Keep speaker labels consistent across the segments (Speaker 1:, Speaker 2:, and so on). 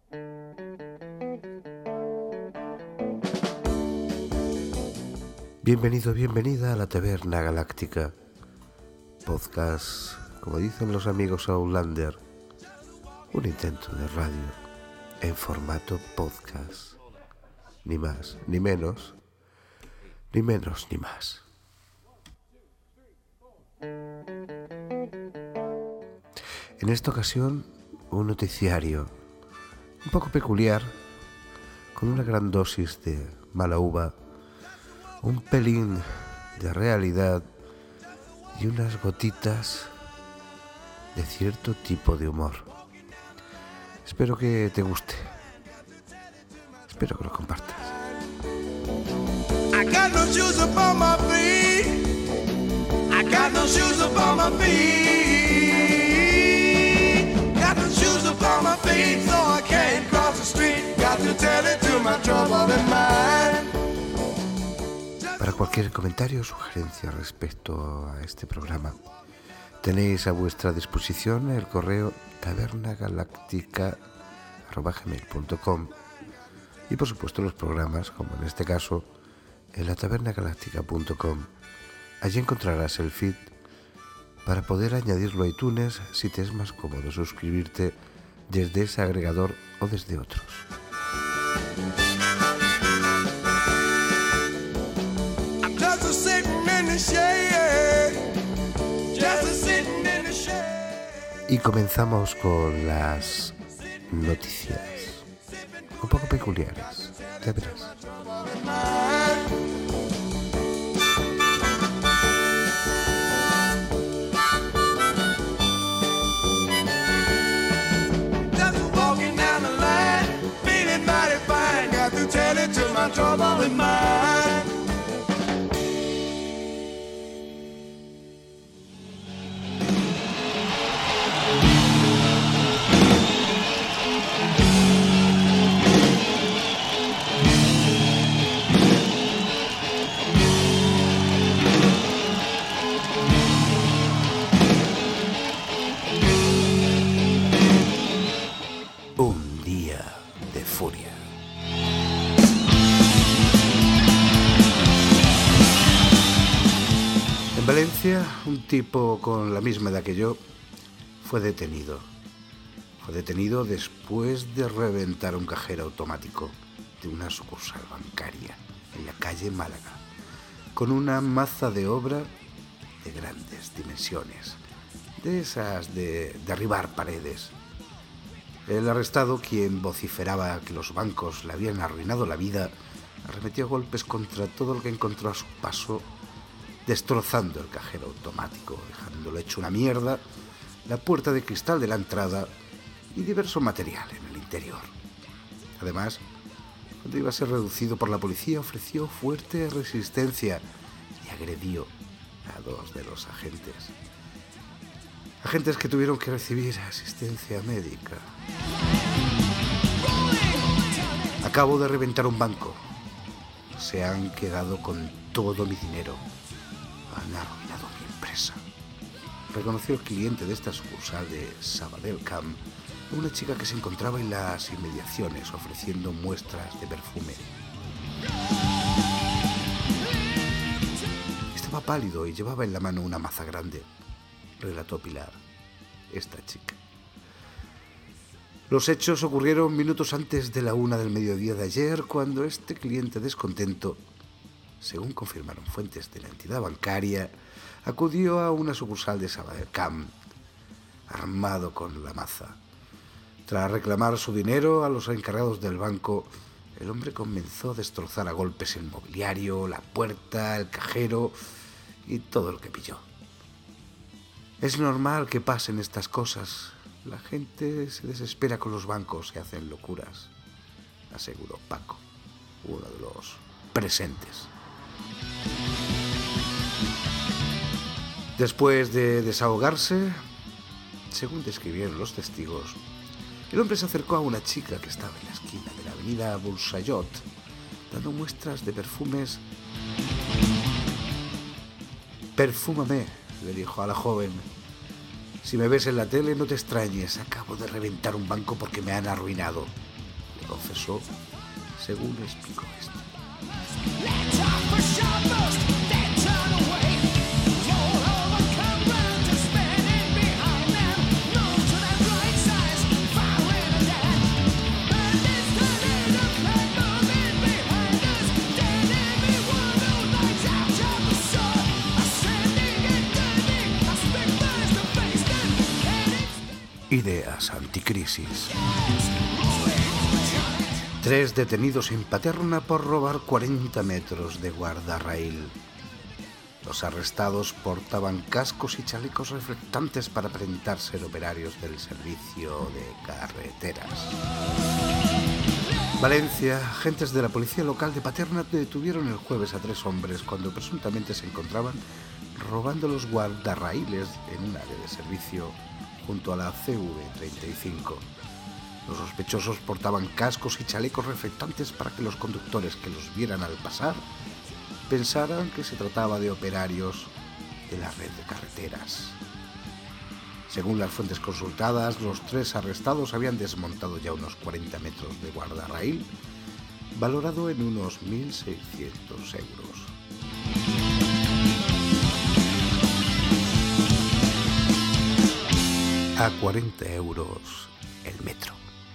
Speaker 1: Bienvenido, bienvenida a la Taberna Galáctica, podcast, como dicen los amigos Outlander, un intento de radio en formato podcast, ni más, ni menos, ni menos, ni más. En esta ocasión, un noticiario un poco peculiar, con una gran dosis de mala uva, un pelín de realidad y unas gotitas de cierto tipo de humor. Espero que te guste. Espero que lo compartas. I got no shoes upon my feet. I got no shoes upon my feet. Got no shoes upon my feet, so I can't cross the street. Got to tell it to my troubled mind. Para cualquier comentario o sugerencia respecto a este programa, tenéis a vuestra disposición el correo tabernagaláctica@gmail.com y por supuesto los programas, como en este caso, en la tabernagaláctica.com. Allí encontrarás el feed para poder añadirlo a iTunes si te es más cómodo suscribirte desde ese agregador o desde otros. Y comenzamos con las noticias un poco peculiares, ya verás. Un día de furia. En Valencia, un tipo con la misma edad que yo fue detenido. Fue detenido después de reventar un cajero automático de una sucursal bancaria en la calle Málaga, con una maza de obra de grandes dimensiones, de esas de derribar paredes. El arrestado, quien vociferaba que los bancos le habían arruinado la vida, arremetió golpes contra todo lo que encontró a su paso, destrozando el cajero automático, dejándolo hecho una mierda, la puerta de cristal de la entrada y diverso material en el interior. Además, cuando iba a ser reducido por la policía, ofreció fuerte resistencia y agredió a dos de los agentes. Agentes que tuvieron que recibir asistencia médica. Acabo de reventar un banco. Se han quedado con todo mi dinero. Han arruinado mi empresa. Reconoció el cliente de esta sucursal de Sabadell Camp, una chica que se encontraba en las inmediaciones ofreciendo muestras de perfume. Estaba pálido y llevaba en la mano una maza grande, relató Pilar, esta chica. Los hechos ocurrieron minutos antes de la 1 del mediodía de ayer, cuando este cliente descontento, según confirmaron fuentes de la entidad bancaria, acudió a una sucursal de Sabadell Camp, armado con la maza. Tras reclamar su dinero a los encargados del banco, el hombre comenzó a destrozar a golpes el mobiliario, la puerta, el cajero y todo lo que pilló. Es normal que pasen estas cosas. La gente se desespera con los bancos y hacen locuras, aseguró Paco, uno de los presentes. Después de desahogarse, según describieron los testigos, el hombre se acercó a una chica que estaba en la esquina de la avenida Bursayot, dando muestras de perfumes. «Perfúmame», le dijo a la joven. «Si me ves en la tele, no te extrañes, acabo de reventar un banco porque me han arruinado. confesó, según explicó este. Ideas anticrisis. 3 detenidos en Paterna por robar 40 metros de guardarraíl. Los arrestados portaban cascos y chalecos reflectantes para aparentar ser operarios del servicio de carreteras. Valencia, agentes de la policía local de Paterna detuvieron el jueves a 3 hombres cuando presuntamente se encontraban robando los guardarraíles en un área de servicio junto a la CV35. Los sospechosos portaban cascos y chalecos reflectantes para que los conductores que los vieran al pasar pensaran que se trataba de operarios de la red de carreteras. Según las fuentes consultadas, los 3 arrestados habían desmontado ya unos 40 metros de guardarraíl, valorado en unos 1.600 euros. A 40 euros el metro.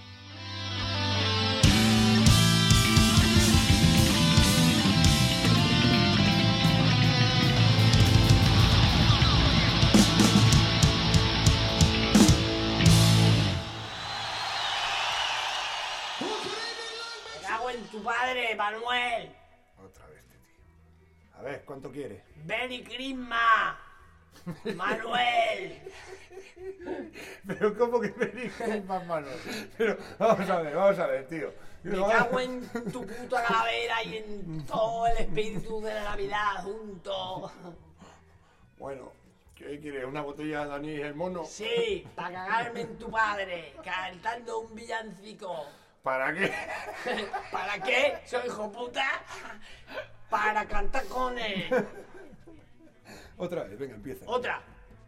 Speaker 2: Me cago en tu padre, Manuel.
Speaker 3: Otra vez, tío. A ver, ¿cuánto quieres?
Speaker 2: Benny Crisma. Manuel.
Speaker 3: Pero ¿cómo que me dices más Manuel? Pero vamos a ver, tío.
Speaker 2: Me cago en tu puta calavera y en todo el espíritu de la Navidad junto.
Speaker 3: Bueno, ¿qué quieres? ¿Una botella de anís el mono?
Speaker 2: Sí, para cagarme en tu padre, cantando un villancico.
Speaker 3: ¿Para qué?
Speaker 2: ¿Para qué? Soy hijo puta. Para cantar con él.
Speaker 3: Otra vez, venga, empieza.
Speaker 2: Otra.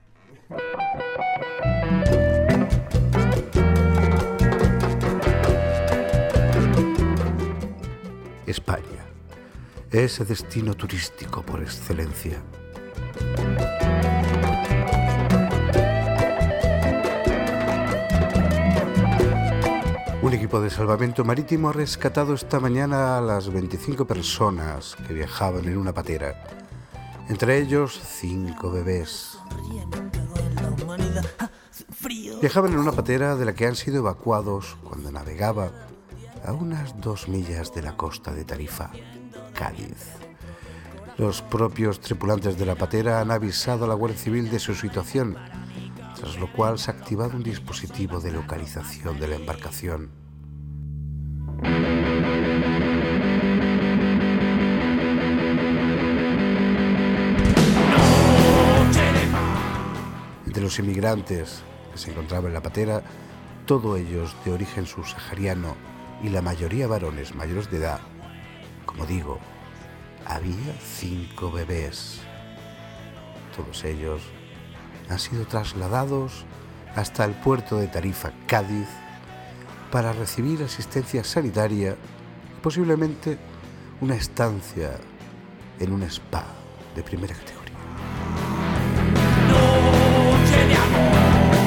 Speaker 1: España, ese destino turístico por excelencia. Un equipo de salvamento marítimo ha rescatado esta mañana a las 25 personas que viajaban en una patera. Entre ellos, 5 bebés. Viajaban en una patera de la que han sido evacuados cuando navegaba a unas 2 millas de la costa de Tarifa, Cádiz. Los propios tripulantes de la patera han avisado a la Guardia Civil de su situación, tras lo cual se ha activado un dispositivo de localización de la embarcación. Entre los inmigrantes que se encontraban en la patera, todos ellos de origen subsahariano y la mayoría varones mayores de edad, como digo, había 5 bebés. Todos ellos han sido trasladados hasta el puerto de Tarifa, Cádiz, para recibir asistencia sanitaria y posiblemente una estancia en un spa de primera categoría.
Speaker 4: Noche de amor.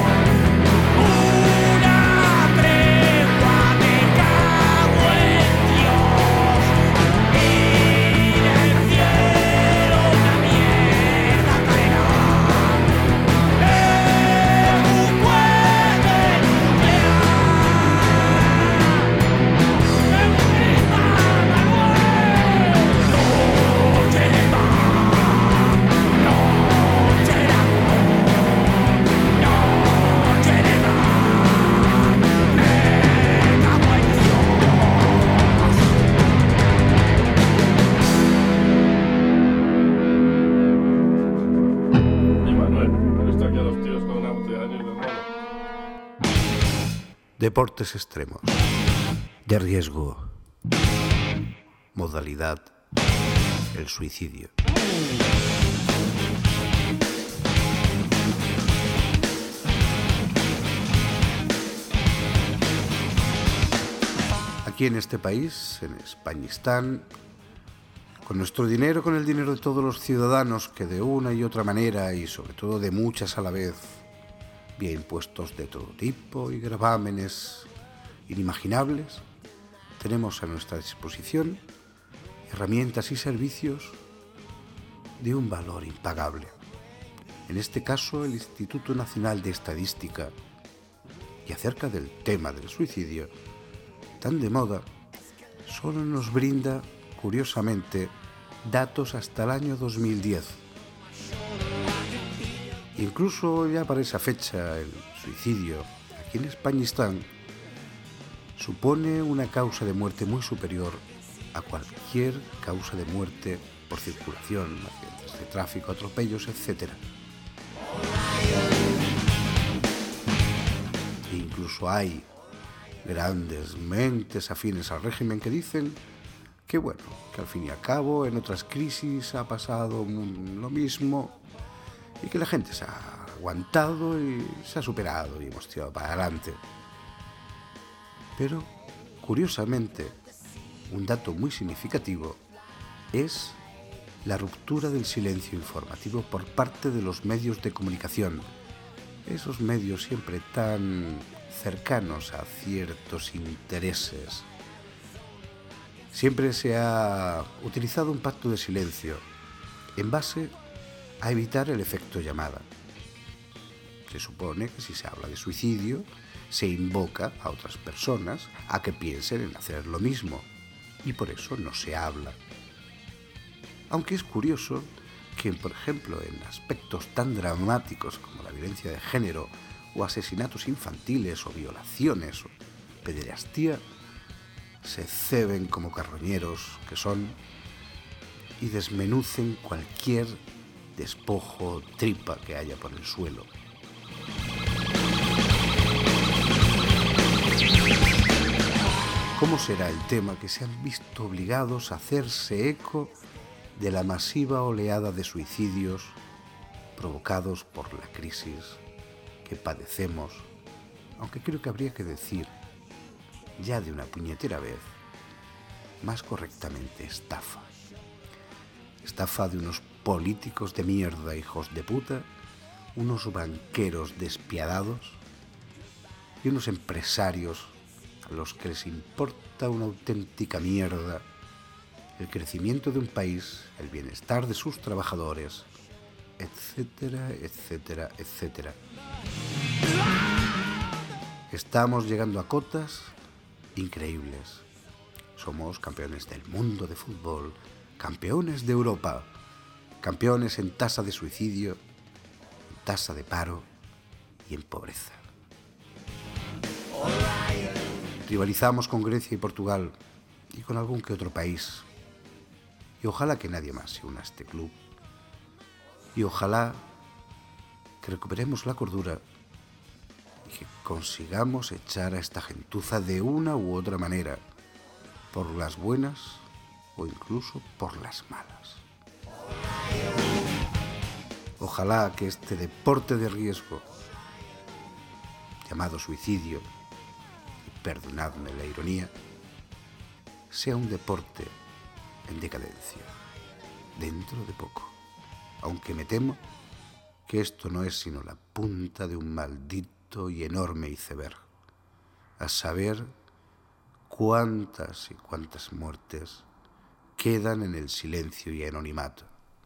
Speaker 1: Deportes extremos. De riesgo. Modalidad: el suicidio. aquí en este país, en Españistán, con nuestro dinero, con el dinero de todos los ciudadanos que de una y otra manera, y sobre todo de muchas a la vez, vía impuestos de todo tipo y gravámenes inimaginables, tenemos a nuestra disposición herramientas y servicios de un valor impagable. En este caso, el Instituto Nacional de Estadística, y acerca del tema del suicidio, tan de moda, solo nos brinda, curiosamente, datos hasta el año 2010. Incluso ya para esa fecha, el suicidio aquí en Españistán supone una causa de muerte muy superior a cualquier causa de muerte por circulación, accidentes de tráfico, atropellos, etc. Incluso hay grandes mentes afines al régimen que dicen que bueno, que al fin y al cabo en otras crisis ha pasado lo mismo y que la gente se ha aguantado y se ha superado y hemos tirado para adelante. Pero, curiosamente, un dato muy significativo es la ruptura del silencio informativo por parte de los medios de comunicación. Esos medios siempre tan cercanos a ciertos intereses. Siempre se ha utilizado un pacto de silencio en base a evitar el efecto llamada. Se supone que si se habla de suicidio, se invoca a otras personas a que piensen en hacer lo mismo, y por eso no se habla. Aunque es curioso que, por ejemplo, en aspectos tan dramáticos como la violencia de género, o asesinatos infantiles, o violaciones, o pederastía, se ceben como carroñeros que son y desmenucen cualquier despojo o tripa que haya por el suelo. ¿Cómo será el tema que se han visto obligados a hacerse eco de la masiva oleada de suicidios provocados por la crisis que padecemos? Aunque creo que habría que decir, ya de una puñetera vez, más correctamente estafa. Estafa de unos políticos de mierda, hijos de puta, unos banqueros despiadados y unos empresarios a los que les importa una auténtica mierda el crecimiento de un país, el bienestar de sus trabajadores, etcétera, etcétera, etcétera. Estamos llegando a cotas increíbles. Somos campeones del mundo de fútbol, campeones de Europa, campeones en tasa de suicidio, en tasa de paro y en pobreza. Rivalizamos con Grecia y Portugal y con algún que otro país. Y ojalá que nadie más se una a este club. Y ojalá que recuperemos la cordura y que consigamos echar a esta gentuza de una u otra manera, por las buenas o incluso por las malas. Ojalá que este deporte de riesgo, llamado suicidio, y perdonadme la ironía, sea un deporte en decadencia, dentro de poco, aunque me temo que esto no es sino la punta de un maldito y enorme iceberg, a saber cuántas y cuántas muertes quedan en el silencio y anonimato.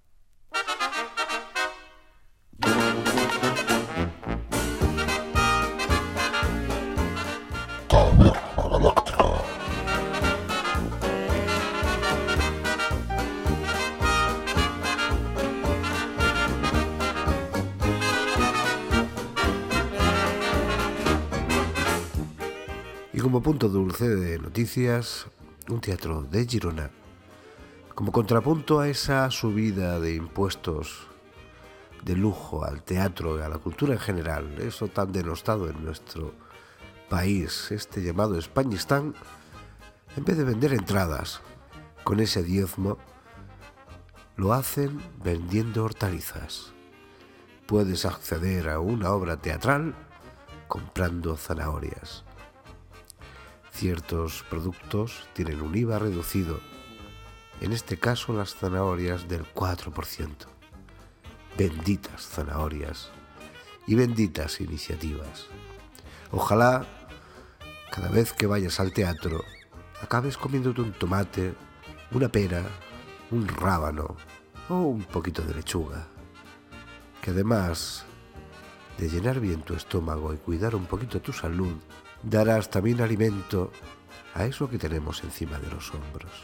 Speaker 1: Y como punto dulce de noticias, un teatro de Girona, como contrapunto a esa subida de impuestos de lujo al teatro y a la cultura en general, eso tan denostado en nuestro país, este llamado Españistán, en vez de vender entradas con ese diezmo, lo hacen vendiendo hortalizas. Puedes acceder a una obra teatral comprando zanahorias. Ciertos productos tienen un IVA reducido, en este caso las zanahorias del 4%. Benditas zanahorias y benditas iniciativas. Ojalá cada vez que vayas al teatro acabes comiéndote un tomate, una pera, un rábano o un poquito de lechuga, que además de llenar bien tu estómago y cuidar un poquito tu salud, darás también alimento a eso que tenemos encima de los hombros.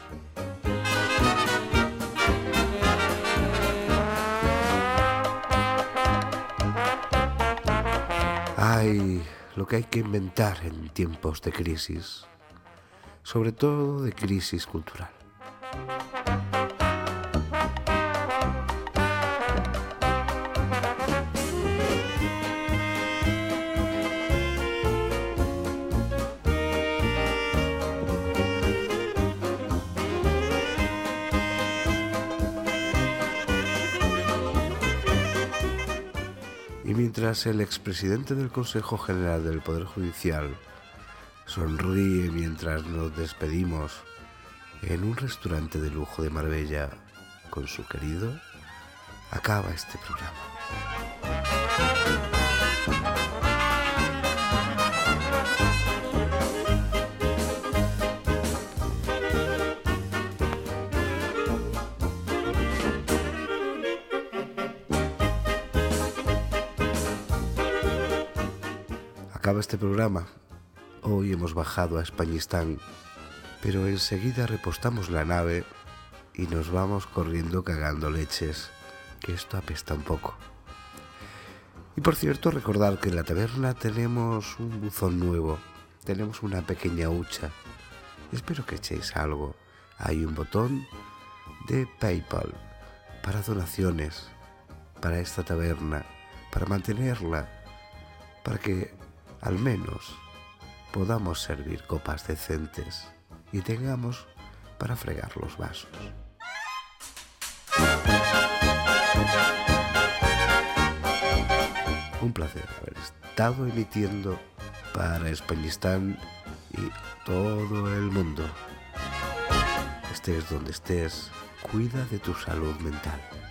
Speaker 1: Ay, lo que hay que inventar en tiempos de crisis, sobre todo de crisis cultural. Y mientras el expresidente del Consejo General del Poder Judicial sonríe mientras nos despedimos en un restaurante de lujo de Marbella con su querido, acaba este programa. Acaba este programa. Hoy hemos bajado a Españistán, pero enseguida repostamos la nave y nos vamos corriendo cagando leches, que esto apesta un poco. Y por cierto, recordad que en la taberna tenemos un buzón nuevo, tenemos una pequeña hucha. Espero que echéis algo. Hay un botón de PayPal para donaciones, para esta taberna, para mantenerla, para que al menos podamos servir copas decentes y tengamos para fregar los vasos. Un placer haber estado emitiendo para Españistán y todo el mundo. Estés donde estés, cuida de tu salud mental.